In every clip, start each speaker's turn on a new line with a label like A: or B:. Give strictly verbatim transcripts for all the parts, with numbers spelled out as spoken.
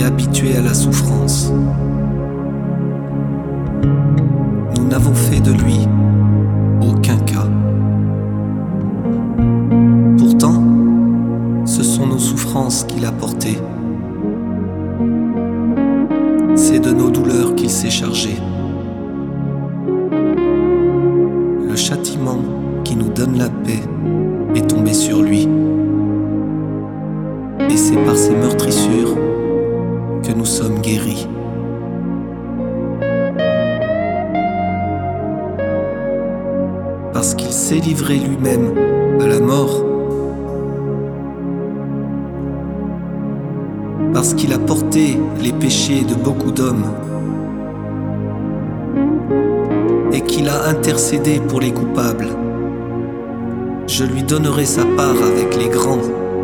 A: habitué à la souffrance. Nous n'avons fait de lui aucun cas. Pourtant, ce sont nos souffrances qu'il a portées. C'est de nos douleurs qu'il s'est chargé. Le châtiment qui nous donne la paix est tombé sur lui. Et c'est par ses meurtrissures que nous sommes guéris. Parce qu'il s'est livré lui-même à la mort. Parce qu'il a porté les péchés de beaucoup d'hommes. Et qu'il a intercédé pour les coupables. Je lui donnerai sa part avec les grands.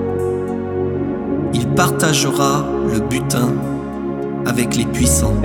A: Il partagera le butin avec les puissants.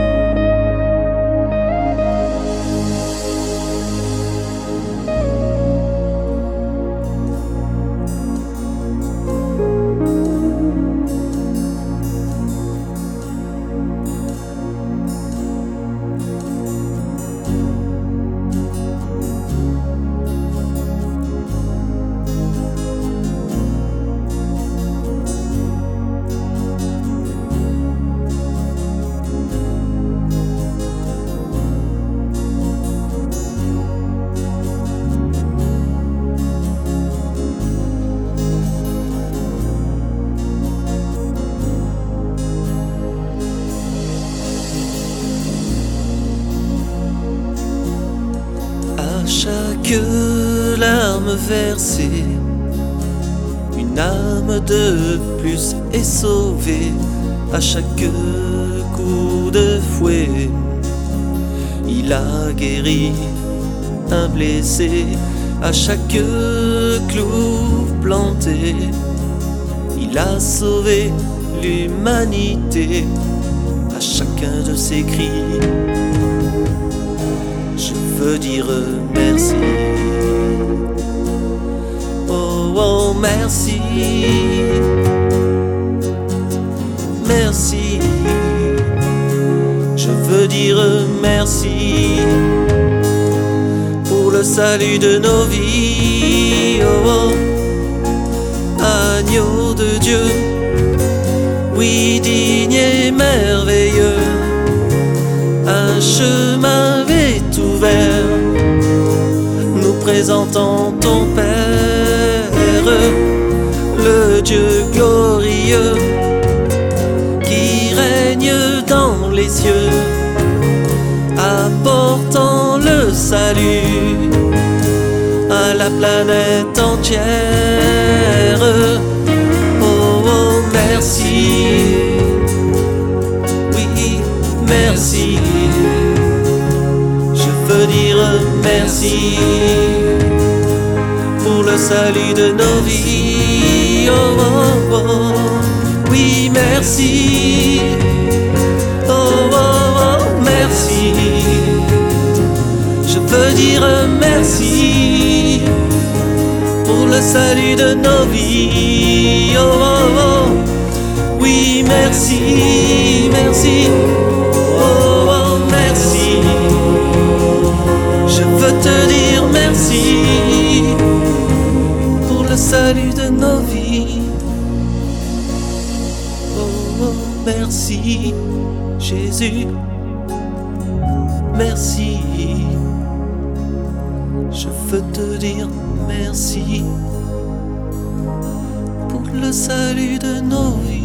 B: Chaque larme versée, une âme de plus est sauvée. À chaque coup de fouet, il a guéri un blessé. À chaque clou planté, il a sauvé l'humanité. À chacun de ses cris, je veux dire merci. Oh, oh, merci. Merci. Je veux dire merci pour le salut de nos vies. Oh, oh. Agneau de Dieu, oui, digne et merveilleux, un chemin est ouvert, nous présentons ton Père, le Dieu glorieux qui règne dans les cieux, apportant le salut à la planète entière. Oh, oh, merci, oui, merci. Je veux dire merci pour le salut de nos vies. Oh, oh, oh. Oui, merci. Oh, oh, oh, merci. Je veux dire merci pour le salut de nos vies. Oh, oh, oh. Oui, merci, merci. Oh, oh, merci. Je veux te dire merci pour le salut de nos vies. Oh, oh, merci, Jésus. Merci. Je veux te dire merci pour le salut de nos vies.